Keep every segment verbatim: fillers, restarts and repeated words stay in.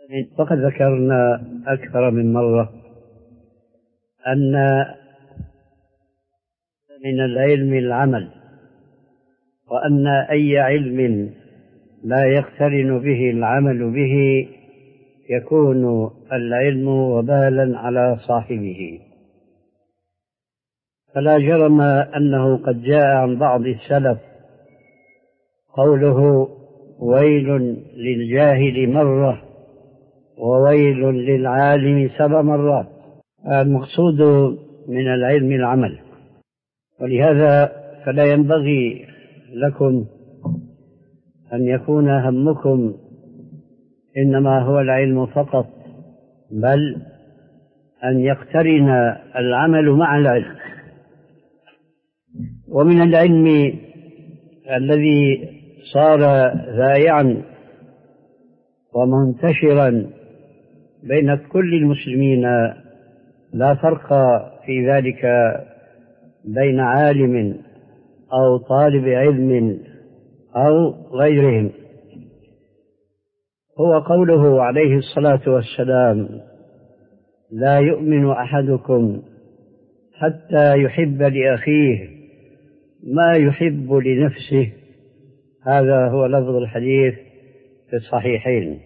فقد ذكرنا أكثر من مرة أن من العلم العمل، وأن أي علم لا يقترن به العمل به يكون العلم وبالا على صاحبه. فلا جرم أنه قد جاء عن بعض السلف قوله: ويل للجاهل مرة وويل للعالم سبع مرات. المقصود من العلم العمل، ولهذا فلا ينبغي لكم أن يكون همكم إنما هو العلم فقط، بل أن يقترن العمل مع العلم. ومن العلم الذي صار ذائعا ومنتشرا بين كل المسلمين، لا فرق في ذلك بين عالم أو طالب علم أو غيرهم، هو قوله عليه الصلاة والسلام: لا يؤمن أحدكم حتى يحب لأخيه ما يحب لنفسه. هذا هو لفظ الحديث في الصحيحين.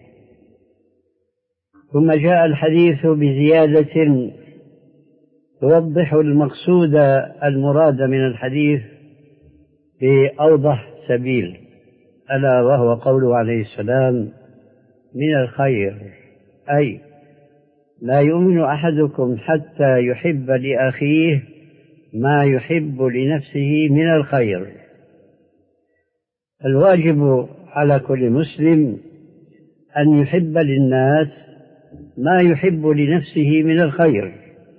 ثم جاء الحديث بزيادة توضح المقصود المراد من الحديث بأوضح سبيل، ألا وهو قوله عليه السلام: من الخير، أي لا يؤمن أحدكم حتى يحب لأخيه ما يحب لنفسه من الخير. الواجب على كل مسلم أن يحب للناس ما يحب لنفسه من الخير،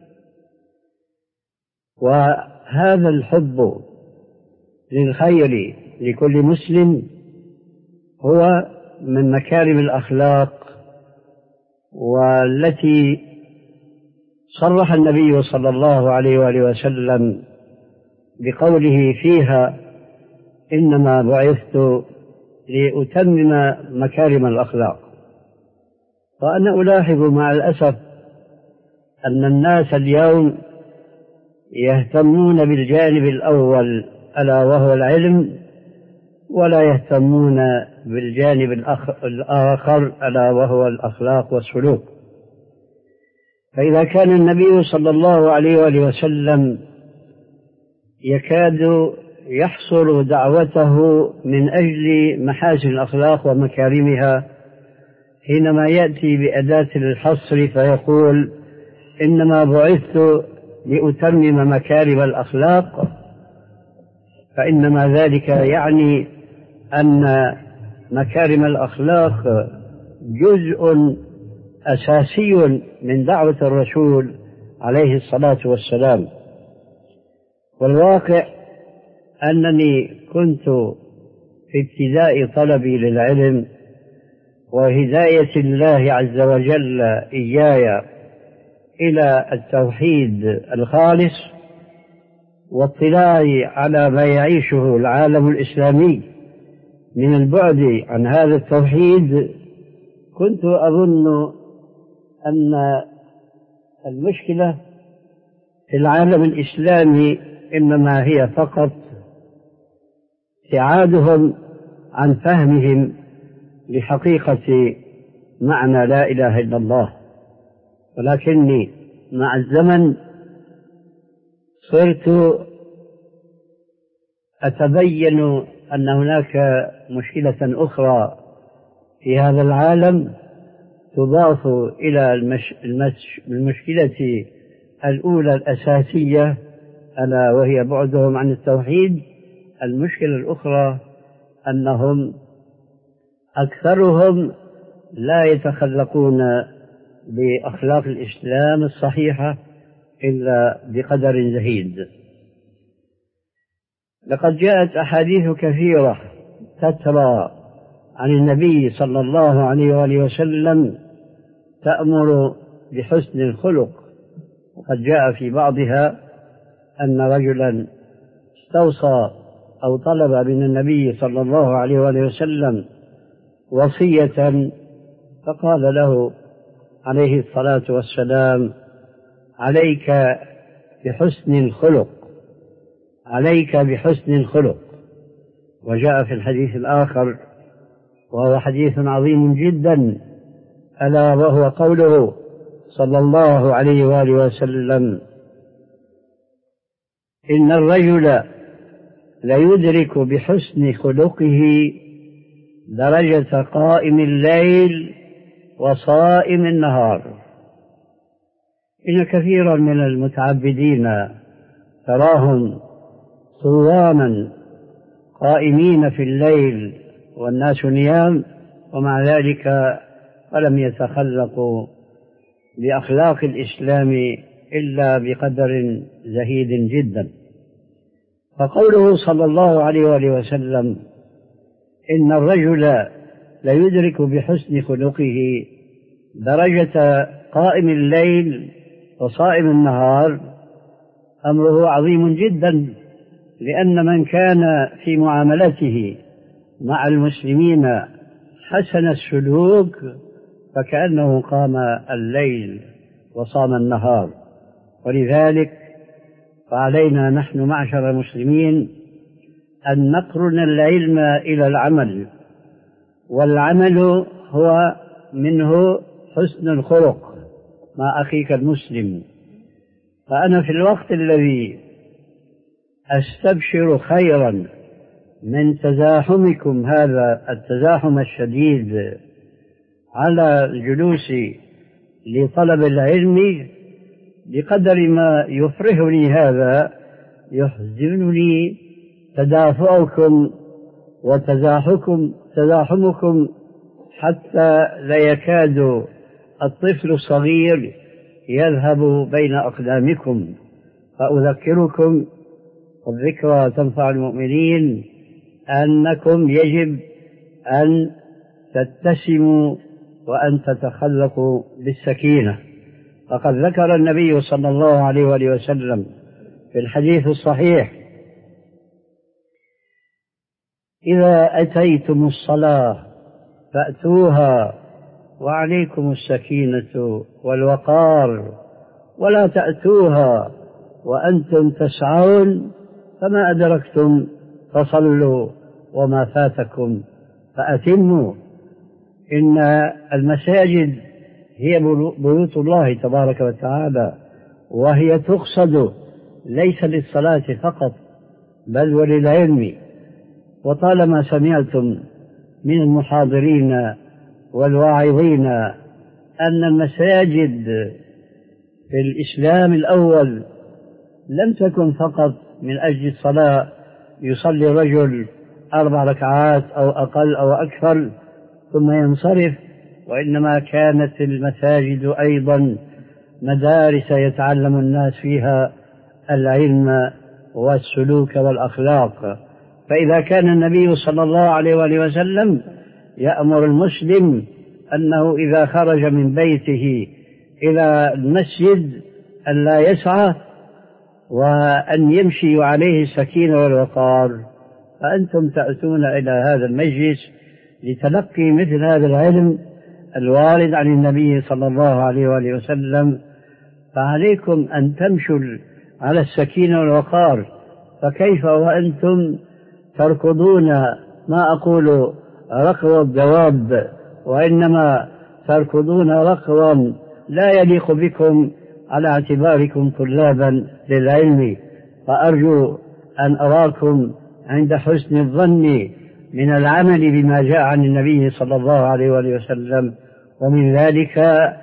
وهذا الحب للخير لكل مسلم هو من مكارم الأخلاق، والتي صرح النبي صلى الله عليه وآله وسلم بقوله فيها: إنما بعثت لأتمم مكارم الأخلاق. وأنا ألاحظ مع الأسف أن الناس اليوم يهتمون بالجانب الأول ألا وهو العلم، ولا يهتمون بالجانب الآخر ألا وهو الأخلاق والسلوك. فإذا كان النبي صلى الله عليه وآله وسلم يكاد يحصر دعوته من أجل محاسن الأخلاق ومكارمها، حينما يأتي بأداة الحصر فيقول: إنما بعثت لأتمم مكارم الأخلاق، فإنما ذلك يعني أن مكارم الأخلاق جزء أساسي من دعوة الرسول عليه الصلاة والسلام. والواقع أنني كنت في ابتداء طلبي للعلم وهداية الله عز وجل إياي إلى التوحيد الخالص واطلاعي على ما يعيشه العالم الإسلامي من البعد عن هذا التوحيد، كنت أظن أن المشكلة في العالم الإسلامي إنما هي فقط ابتعادهم عن فهمهم لحقيقة معنى لا إله إلا الله. ولكني مع الزمن صرت أتبين أن هناك مشكلة أخرى في هذا العالم تضاف إلى المش... المش... المشكلة الأولى الأساسية، ألا وهي بعدهم عن التوحيد. المشكلة الأخرى أنهم أكثرهم لا يتخلقون بأخلاق الإسلام الصحيحة إلا بقدر زهيد. لقد جاءت أحاديث كثيرة تترى عن النبي صلى الله عليه وآله وسلم تأمر بحسن الخلق، وقد جاء في بعضها أن رجلا استوصى أو طلب من النبي صلى الله عليه وآله وسلم وصية فقال له عليه الصلاة والسلام: عليك بحسن الخلق، عليك بحسن الخلق. وجاء في الحديث الآخر وهو حديث عظيم جدا، ألا وهو قوله صلى الله عليه وآله وسلم: إن الرجل ليدرك بحسن خلقه درجة قائم الليل وصائم النهار. إن كثيرا من المتعبدين تراهم صواما قائمين في الليل والناس نيام، ومع ذلك ولم يتخلقوا بأخلاق الإسلام إلا بقدر زهيد جدا. فقوله صلى الله عليه وآله وسلم: إن الرجل ليدرك بحسن خلقه درجة قائم الليل وصائم النهار، أمره عظيم جدا، لأن من كان في معاملته مع المسلمين حسن السلوك فكأنه قام الليل وصام النهار. ولذلك فعلينا نحن معشر المسلمين أن نقرن العلم إلى العمل، والعمل هو منه حسن الخلق مع أخيك المسلم. فأنا في الوقت الذي أستبشر خيرا من تزاحمكم هذا التزاحم الشديد على الجلوس لطلب العلم، بقدر ما يفرحني هذا يحزنني تدافعكم وتزاحمكم تزاحمكم حتى لا يكاد الطفل الصغير يذهب بين أقدامكم. فأذكركم، والذكرى تنفع المؤمنين، أنكم يجب أن تتسموا وأن تتخلقوا بالسكينة. فقد ذكر النبي صلى الله عليه وآله وسلم في الحديث الصحيح: إذا أتيتم الصلاة فأتوها وعليكم السكينة والوقار، ولا تأتوها وأنتم تسعون، فما أدركتم فصلوا وما فاتكم فأتموا. إن المساجد هي بيوت الله تبارك وتعالى، وهي تقصد ليس للصلاة فقط بل وللعلم. وطالما سمعتم من المحاضرين والواعظين أن المساجد في الإسلام الأول لم تكن فقط من أجل الصلاة، يصلي رجل أربع ركعات أو أقل أو أكثر ثم ينصرف، وإنما كانت المساجد أيضا مدارس يتعلم الناس فيها العلم والسلوك والأخلاق. فإذا كان النبي صلى الله عليه وآله وسلم يأمر المسلم أنه إذا خرج من بيته إلى المسجد أن لا يسعى وأن يمشي وعليه السكينة والوقار، فأنتم تأتون إلى هذا المجلس لتلقي مثل هذا العلم الوارد عن النبي صلى الله عليه وآله وسلم، فعليكم أن تمشوا على السكينة والوقار. فكيف وأنتم تركضون، ما أقول ركض الدواب، وإنما تركضون ركضا لا يليق بكم على اعتباركم طلابا للعلم. فأرجو أن أراكم عند حسن الظن من العمل بما جاء عن النبي صلى الله عليه وآله وسلم، ومن ذلك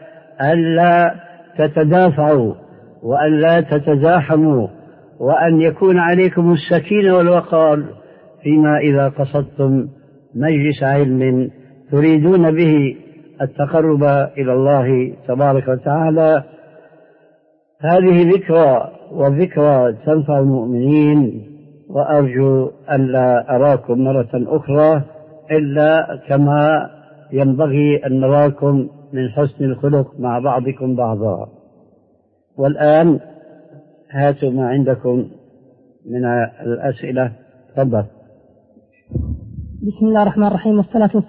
ألا تتدافعوا وأن لا تتزاحموا، وأن يكون عليكم السكينة والوقار فيما إذا قصدتم مجلس علم تريدون به التقرب إلى الله تبارك وتعالى. هذه ذكرى، والذكرى تنفع المؤمنين، وأرجو أن لا أراكم مرة أخرى إلا كما ينبغي أن نراكم من حسن الخلق مع بعضكم بعضا. والآن هاتوا ما عندكم من الأسئلة. تفضل. بسم الله الرحمن الرحيم، والصلاة والسلام